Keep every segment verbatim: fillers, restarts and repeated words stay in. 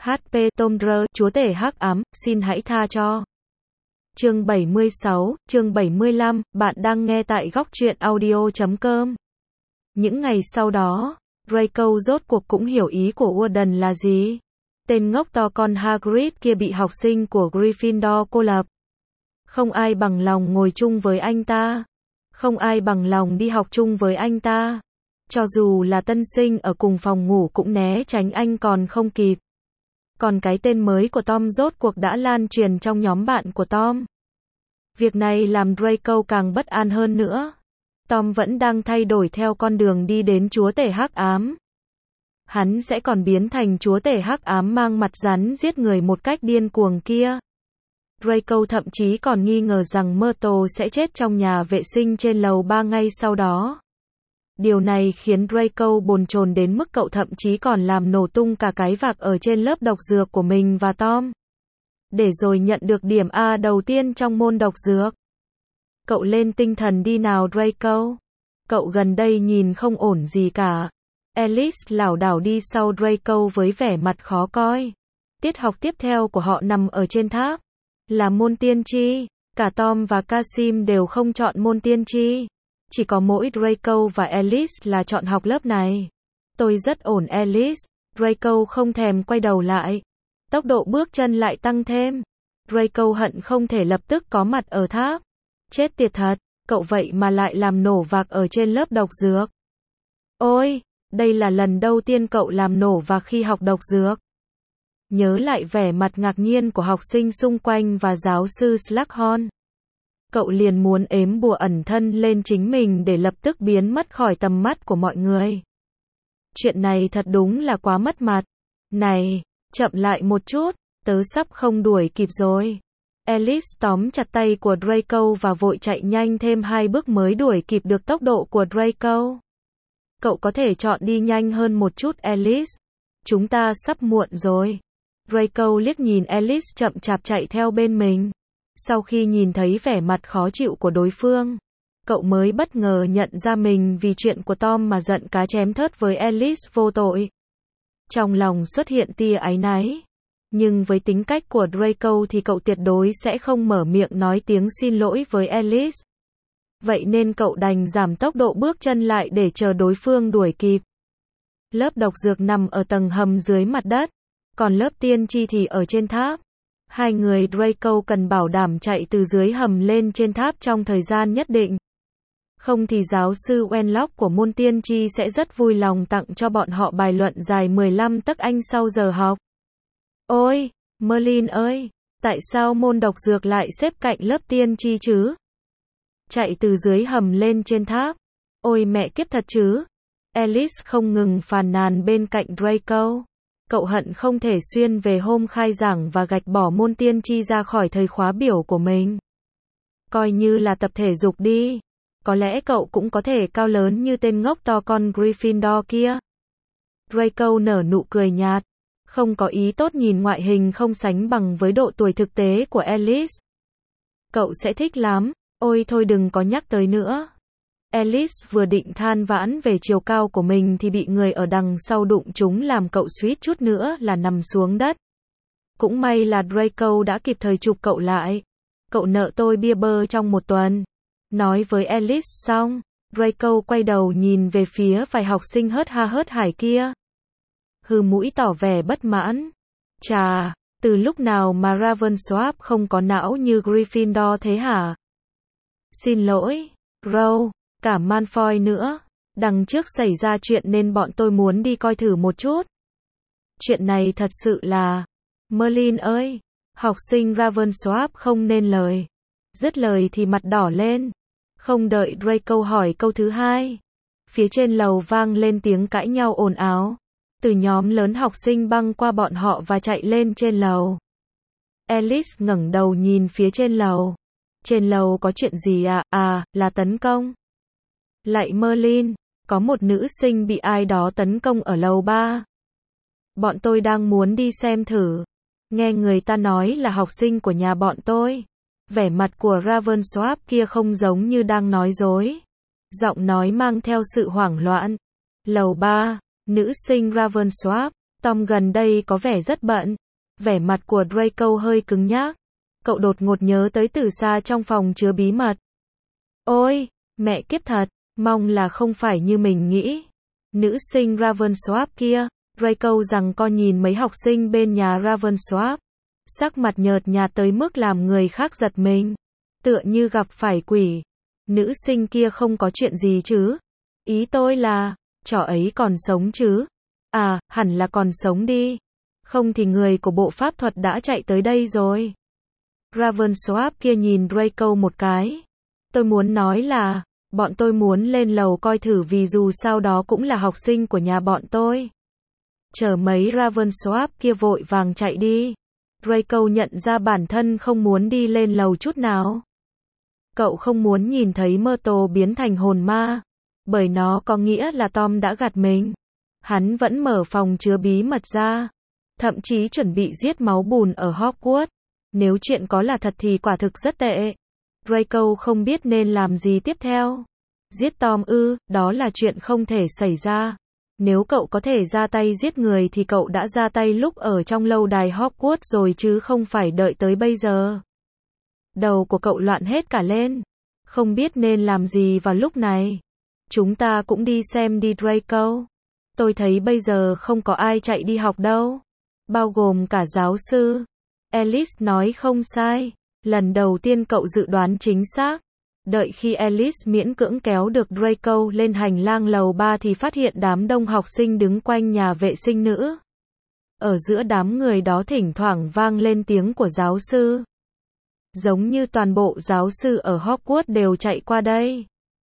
hát pê Tom Rơ, chúa tể hắc ám, xin hãy tha cho. Chương bảy mươi sáu, chương bảy mươi lăm, bạn đang nghe tại góc truyện audio chấm com. Những ngày sau đó, Draco rốt cuộc cũng hiểu ý của Warden là gì. Tên ngốc to con Hagrid kia bị học sinh của Gryffindor cô lập. Không ai bằng lòng ngồi chung với anh ta. Không ai bằng lòng đi học chung với anh ta. Cho dù là tân sinh ở cùng phòng ngủ cũng né tránh anh còn không kịp. Còn cái tên mới của Tom rốt cuộc đã lan truyền trong nhóm bạn của Tom. Việc này làm Draco càng bất an hơn nữa. Tom vẫn đang thay đổi theo con đường đi đến chúa tể hắc ám. Hắn sẽ còn biến thành chúa tể hắc ám mang mặt rắn giết người một cách điên cuồng kia. Draco thậm chí còn nghi ngờ rằng Myrtle sẽ chết trong nhà vệ sinh trên lầu ba ngay sau đó. Điều này khiến Draco bồn chồn đến mức cậu thậm chí còn làm nổ tung cả cái vạc ở trên lớp độc dược của mình và Tom. Để rồi nhận được điểm A đầu tiên trong môn độc dược. Cậu lên tinh thần đi nào Draco. Cậu gần đây nhìn không ổn gì cả. Alice lảo đảo đi sau Draco với vẻ mặt khó coi. Tiết học tiếp theo của họ nằm ở trên tháp. Là môn tiên tri. Cả Tom và Kasim đều không chọn môn tiên tri. Chỉ có mỗi Draco và Alice là chọn học lớp này. Tôi rất ổn Alice. Draco không thèm quay đầu lại. Tốc độ bước chân lại tăng thêm. Draco hận không thể lập tức có mặt ở tháp. Chết tiệt thật, cậu vậy mà lại làm nổ vạc ở trên lớp độc dược. Ôi, đây là lần đầu tiên cậu làm nổ vạc khi học độc dược. Nhớ lại vẻ mặt ngạc nhiên của học sinh xung quanh và giáo sư Slughorn. Cậu liền muốn ếm bùa ẩn thân lên chính mình để lập tức biến mất khỏi tầm mắt của mọi người. Chuyện này thật đúng là quá mất mặt. Này, chậm lại một chút, tớ sắp không đuổi kịp rồi. Alice tóm chặt tay của Draco và vội chạy nhanh thêm hai bước mới đuổi kịp được tốc độ của Draco. Cậu có thể chọn đi nhanh hơn một chút Alice. Chúng ta sắp muộn rồi. Draco liếc nhìn Alice chậm chạp chạy theo bên mình. Sau khi nhìn thấy vẻ mặt khó chịu của đối phương, cậu mới bất ngờ nhận ra mình vì chuyện của Tom mà giận cá chém thớt với Alice vô tội. Trong lòng xuất hiện tia áy náy. Nhưng với tính cách của Draco thì cậu tuyệt đối sẽ không mở miệng nói tiếng xin lỗi với Alice. Vậy nên cậu đành giảm tốc độ bước chân lại để chờ đối phương đuổi kịp. Lớp độc dược nằm ở tầng hầm dưới mặt đất, còn lớp tiên tri thì ở trên tháp. Hai người Draco cần bảo đảm chạy từ dưới hầm lên trên tháp trong thời gian nhất định. Không thì giáo sư Wenlock của môn tiên tri sẽ rất vui lòng tặng cho bọn họ bài luận dài mười lăm tấc Anh sau giờ học. Ôi, Merlin ơi, tại sao môn độc dược lại xếp cạnh lớp tiên tri chứ? Chạy từ dưới hầm lên trên tháp. Ôi mẹ kiếp thật chứ. Alice không ngừng phàn nàn bên cạnh Draco. Cậu hận không thể xuyên về hôm khai giảng và gạch bỏ môn tiên tri ra khỏi thời khóa biểu của mình. Coi như là tập thể dục đi. Có lẽ cậu cũng có thể cao lớn như tên ngốc to con Gryffindor kia. Draco nở nụ cười nhạt. Không có ý tốt nhìn ngoại hình không sánh bằng với độ tuổi thực tế của Alice. Cậu sẽ thích lắm. Ôi thôi đừng có nhắc tới nữa. Alice vừa định than vãn về chiều cao của mình thì bị người ở đằng sau đụng trúng làm cậu suýt chút nữa là nằm xuống đất. Cũng may là Draco đã kịp thời chụp cậu lại. Cậu nợ tôi bia bơ trong một tuần. Nói với Alice xong, Draco quay đầu nhìn về phía vài học sinh hớt ha hớt hải kia. Hừ mũi tỏ vẻ bất mãn. Chà, từ lúc nào mà Ravensworth không có não như Gryffindor thế hả? Xin lỗi, Row, cả Malfoy nữa. Đằng trước xảy ra chuyện nên bọn tôi muốn đi coi thử một chút. Chuyện này thật sự là... Merlin ơi, học sinh Ravensworth không nên lời. Dứt lời thì mặt đỏ lên. Không đợi Draco hỏi câu thứ hai. Phía trên lầu vang lên tiếng cãi nhau ồn ào. Từ nhóm lớn học sinh băng qua bọn họ và chạy lên trên lầu. Alice ngẩng đầu nhìn phía trên lầu. Trên lầu có chuyện gì à? À, là tấn công. Lạy Merlin, có một nữ sinh bị ai đó tấn công ở lầu ba. Bọn tôi đang muốn đi xem thử. Nghe người ta nói là học sinh của nhà bọn tôi. Vẻ mặt của Ravensworth kia không giống như đang nói dối. Giọng nói mang theo sự hoảng loạn. Lầu ba, nữ sinh Ravensworth, Tom gần đây có vẻ rất bận. Vẻ mặt của Draco hơi cứng nhắc. Cậu đột ngột nhớ tới từ xa trong phòng chứa bí mật. Ôi, mẹ kiếp thật, mong là không phải như mình nghĩ. Nữ sinh Ravensworth kia, Draco rằng co nhìn mấy học sinh bên nhà Ravensworth. Sắc mặt nhợt nhạt tới mức làm người khác giật mình. Tựa như gặp phải quỷ. Nữ sinh kia không có chuyện gì chứ? Ý tôi là, trò ấy còn sống chứ? À, hẳn là còn sống đi. Không thì người của bộ pháp thuật đã chạy tới đây rồi. Ravensworth kia nhìn Draco một cái. Tôi muốn nói là, bọn tôi muốn lên lầu coi thử vì dù sao đó cũng là học sinh của nhà bọn tôi. Chờ mấy Ravensworth kia vội vàng chạy đi. Draco nhận ra bản thân không muốn đi lên lầu chút nào. Cậu không muốn nhìn thấy Myrtle biến thành hồn ma. Bởi nó có nghĩa là Tom đã gạt mình. Hắn vẫn mở phòng chứa bí mật ra. Thậm chí chuẩn bị giết máu bùn ở Hogwarts. Nếu chuyện có là thật thì quả thực rất tệ. Draco không biết nên làm gì tiếp theo. Giết Tom ư, đó là chuyện không thể xảy ra. Nếu cậu có thể ra tay giết người thì cậu đã ra tay lúc ở trong lâu đài Hogwarts rồi chứ không phải đợi tới bây giờ. Đầu của cậu loạn hết cả lên. Không biết nên làm gì vào lúc này. Chúng ta cũng đi xem đi Draco. Tôi thấy bây giờ không có ai chạy đi học đâu. Bao gồm cả giáo sư. Alice nói không sai. Lần đầu tiên cậu dự đoán chính xác. Đợi khi Alice miễn cưỡng kéo được Draco lên hành lang lầu ba thì phát hiện đám đông học sinh đứng quanh nhà vệ sinh nữ. Ở giữa đám người đó thỉnh thoảng vang lên tiếng của giáo sư. Giống như toàn bộ giáo sư ở Hogwarts đều chạy qua đây.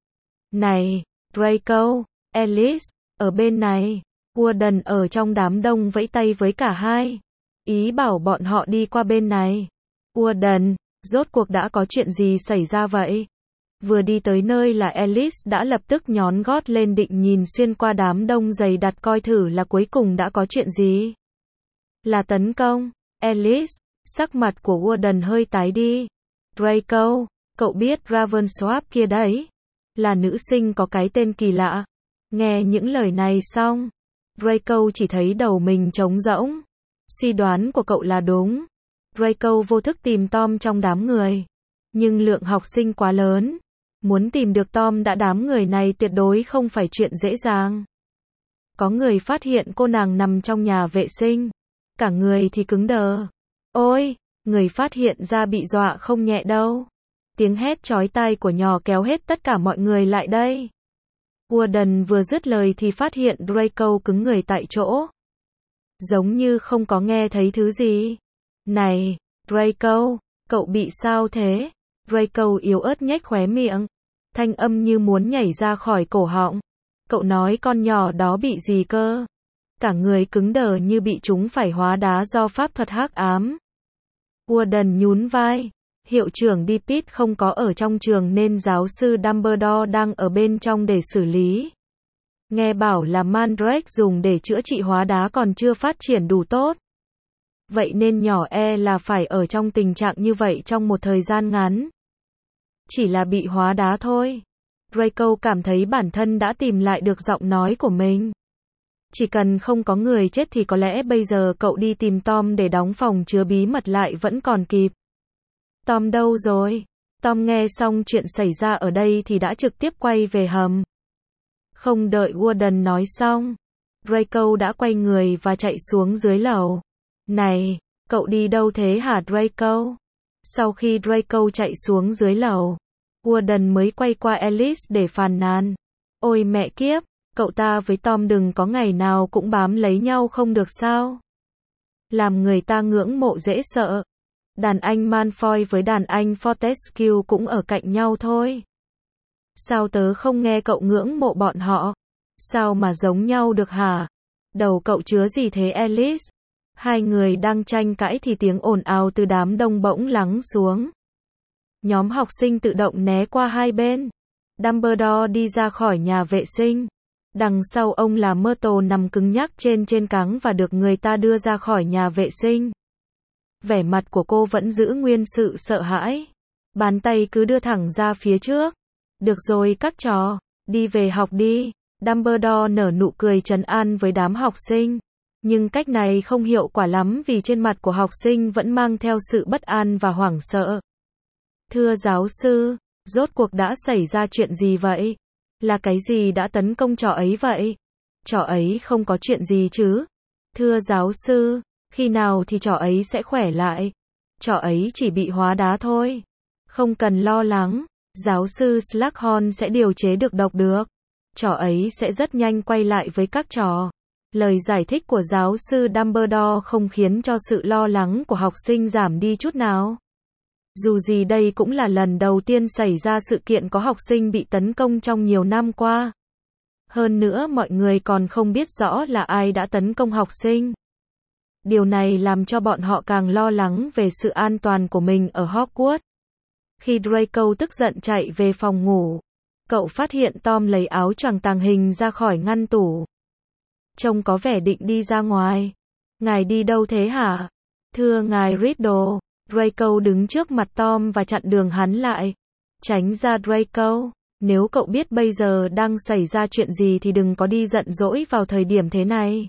Này, Draco, Alice, ở bên này. Warden ở trong đám đông vẫy tay với cả hai. Ý bảo bọn họ đi qua bên này. Warden, rốt cuộc đã có chuyện gì xảy ra vậy? Vừa đi tới nơi là Alice đã lập tức nhón gót lên định nhìn xuyên qua đám đông dày đặc coi thử là cuối cùng đã có chuyện gì. Là tấn công. Alice, sắc mặt của Warden hơi tái đi. Draco, cậu biết Ravensworth kia đấy. Là nữ sinh có cái tên kỳ lạ. Nghe những lời này xong, Draco chỉ thấy đầu mình trống rỗng. Suy đoán của cậu là đúng. Draco vô thức tìm Tom trong đám người. Nhưng lượng học sinh quá lớn. Muốn tìm được Tom đã đám người này tuyệt đối không phải chuyện dễ dàng. Có người phát hiện cô nàng nằm trong nhà vệ sinh. Cả người thì cứng đờ. Ôi, người phát hiện ra bị dọa không nhẹ đâu. Tiếng hét chói tai của nhỏ kéo hết tất cả mọi người lại đây. Warden vừa dứt lời thì phát hiện Draco cứng người tại chỗ. Giống như không có nghe thấy thứ gì. Này, Draco, cậu bị sao thế? Draco yếu ớt nhếch khóe miệng. Thanh âm như muốn nhảy ra khỏi cổ họng. Cậu nói con nhỏ đó bị gì cơ? Cả người cứng đờ như bị chúng phải hóa đá do pháp thuật hắc ám. Warden nhún vai. Hiệu trưởng Dippet không có ở trong trường nên giáo sư Dumbledore đang ở bên trong để xử lý. Nghe bảo là Mandrake dùng để chữa trị hóa đá còn chưa phát triển đủ tốt. Vậy nên nhỏ e là phải ở trong tình trạng như vậy trong một thời gian ngắn. Chỉ là bị hóa đá thôi. Draco cảm thấy bản thân đã tìm lại được giọng nói của mình. Chỉ cần không có người chết thì có lẽ bây giờ cậu đi tìm Tom để đóng phòng chứa bí mật lại vẫn còn kịp. Tom đâu rồi? Tom nghe xong chuyện xảy ra ở đây thì đã trực tiếp quay về hầm. Không đợi Warden nói xong, Draco đã quay người và chạy xuống dưới lầu. Này, cậu đi đâu thế hả Draco? Sau khi Draco chạy xuống dưới lầu, Warden mới quay qua Alice để phàn nàn. Ôi mẹ kiếp, cậu ta với Tom đừng có ngày nào cũng bám lấy nhau không được sao? Làm người ta ngưỡng mộ dễ sợ. Đàn anh Malfoy với đàn anh Fortescue cũng ở cạnh nhau thôi. Sao tớ không nghe cậu ngưỡng mộ bọn họ? Sao mà giống nhau được hả? Đầu cậu chứa gì thế Alice? Hai người đang tranh cãi thì tiếng ồn ào từ đám đông bỗng lắng xuống. Nhóm học sinh tự động né qua hai bên. Dumbledore đi ra khỏi nhà vệ sinh. Đằng sau ông là Myrtle nằm cứng nhắc trên trên cáng và được người ta đưa ra khỏi nhà vệ sinh. Vẻ mặt của cô vẫn giữ nguyên sự sợ hãi. Bàn tay cứ đưa thẳng ra phía trước. Được rồi các trò, đi về học đi. Dumbledore nở nụ cười trấn an với đám học sinh. Nhưng cách này không hiệu quả lắm vì trên mặt của học sinh vẫn mang theo sự bất an và hoảng sợ. Thưa giáo sư, rốt cuộc đã xảy ra chuyện gì vậy? Là cái gì đã tấn công trò ấy vậy? Trò ấy không có chuyện gì chứ? Thưa giáo sư, khi nào thì trò ấy sẽ khỏe lại? Trò ấy chỉ bị hóa đá thôi. Không cần lo lắng, giáo sư Slughorn sẽ điều chế được độc được. Trò ấy sẽ rất nhanh quay lại với các trò. Lời giải thích của giáo sư Dumbledore không khiến cho sự lo lắng của học sinh giảm đi chút nào. Dù gì đây cũng là lần đầu tiên xảy ra sự kiện có học sinh bị tấn công trong nhiều năm qua. Hơn nữa mọi người còn không biết rõ là ai đã tấn công học sinh. Điều này làm cho bọn họ càng lo lắng về sự an toàn của mình ở Hogwarts. Khi Draco tức giận chạy về phòng ngủ, cậu phát hiện Tom lấy áo choàng tàng hình ra khỏi ngăn tủ. Trông có vẻ định đi ra ngoài. Ngài đi đâu thế hả? Thưa ngài Riddle. Draco đứng trước mặt Tom và chặn đường hắn lại. Tránh ra Draco. Nếu cậu biết bây giờ đang xảy ra chuyện gì thì đừng có đi giận dỗi vào thời điểm thế này.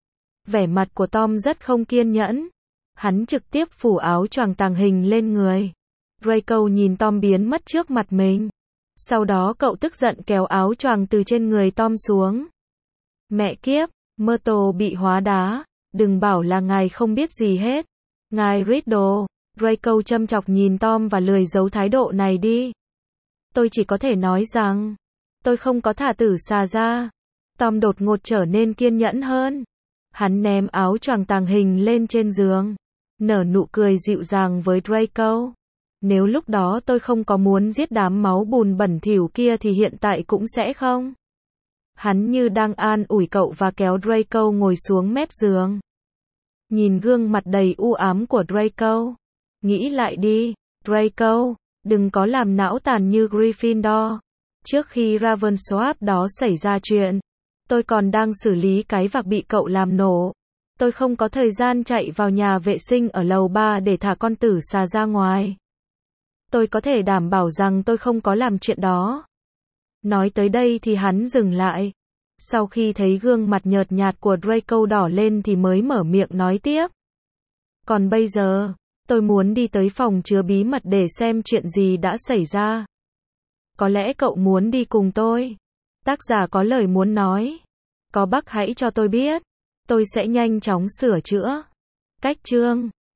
Vẻ mặt của Tom rất không kiên nhẫn. Hắn trực tiếp phủ áo choàng tàng hình lên người. Draco nhìn Tom biến mất trước mặt mình. Sau đó cậu tức giận kéo áo choàng từ trên người Tom xuống. Mẹ kiếp, Myrtle bị hóa đá. Đừng bảo là ngài không biết gì hết. Ngài Riddle. Draco châm chọc nhìn Tom và lười giấu thái độ này đi. Tôi chỉ có thể nói rằng, tôi không có thả tử xà ra. Tom đột ngột trở nên kiên nhẫn hơn. Hắn ném áo choàng tàng hình lên trên giường. Nở nụ cười dịu dàng với Draco. Nếu lúc đó tôi không có muốn giết đám máu bùn bẩn thỉu kia thì hiện tại cũng sẽ không. Hắn như đang an ủi cậu và kéo Draco ngồi xuống mép giường. Nhìn gương mặt đầy u ám của Draco. Nghĩ lại đi, Draco, đừng có làm não tàn như Gryffindor. Trước khi Ravensworth đó xảy ra chuyện, tôi còn đang xử lý cái vạc bị cậu làm nổ. Tôi không có thời gian chạy vào nhà vệ sinh ở lầu ba để thả con tử xà ra ngoài. Tôi có thể đảm bảo rằng tôi không có làm chuyện đó. Nói tới đây thì hắn dừng lại. Sau khi thấy gương mặt nhợt nhạt của Draco đỏ lên thì mới mở miệng nói tiếp. Còn bây giờ, tôi muốn đi tới phòng chứa bí mật để xem chuyện gì đã xảy ra. Có lẽ cậu muốn đi cùng tôi? Tác giả có lời muốn nói. Có bác hãy cho tôi biết. Tôi sẽ nhanh chóng sửa chữa. Cách chương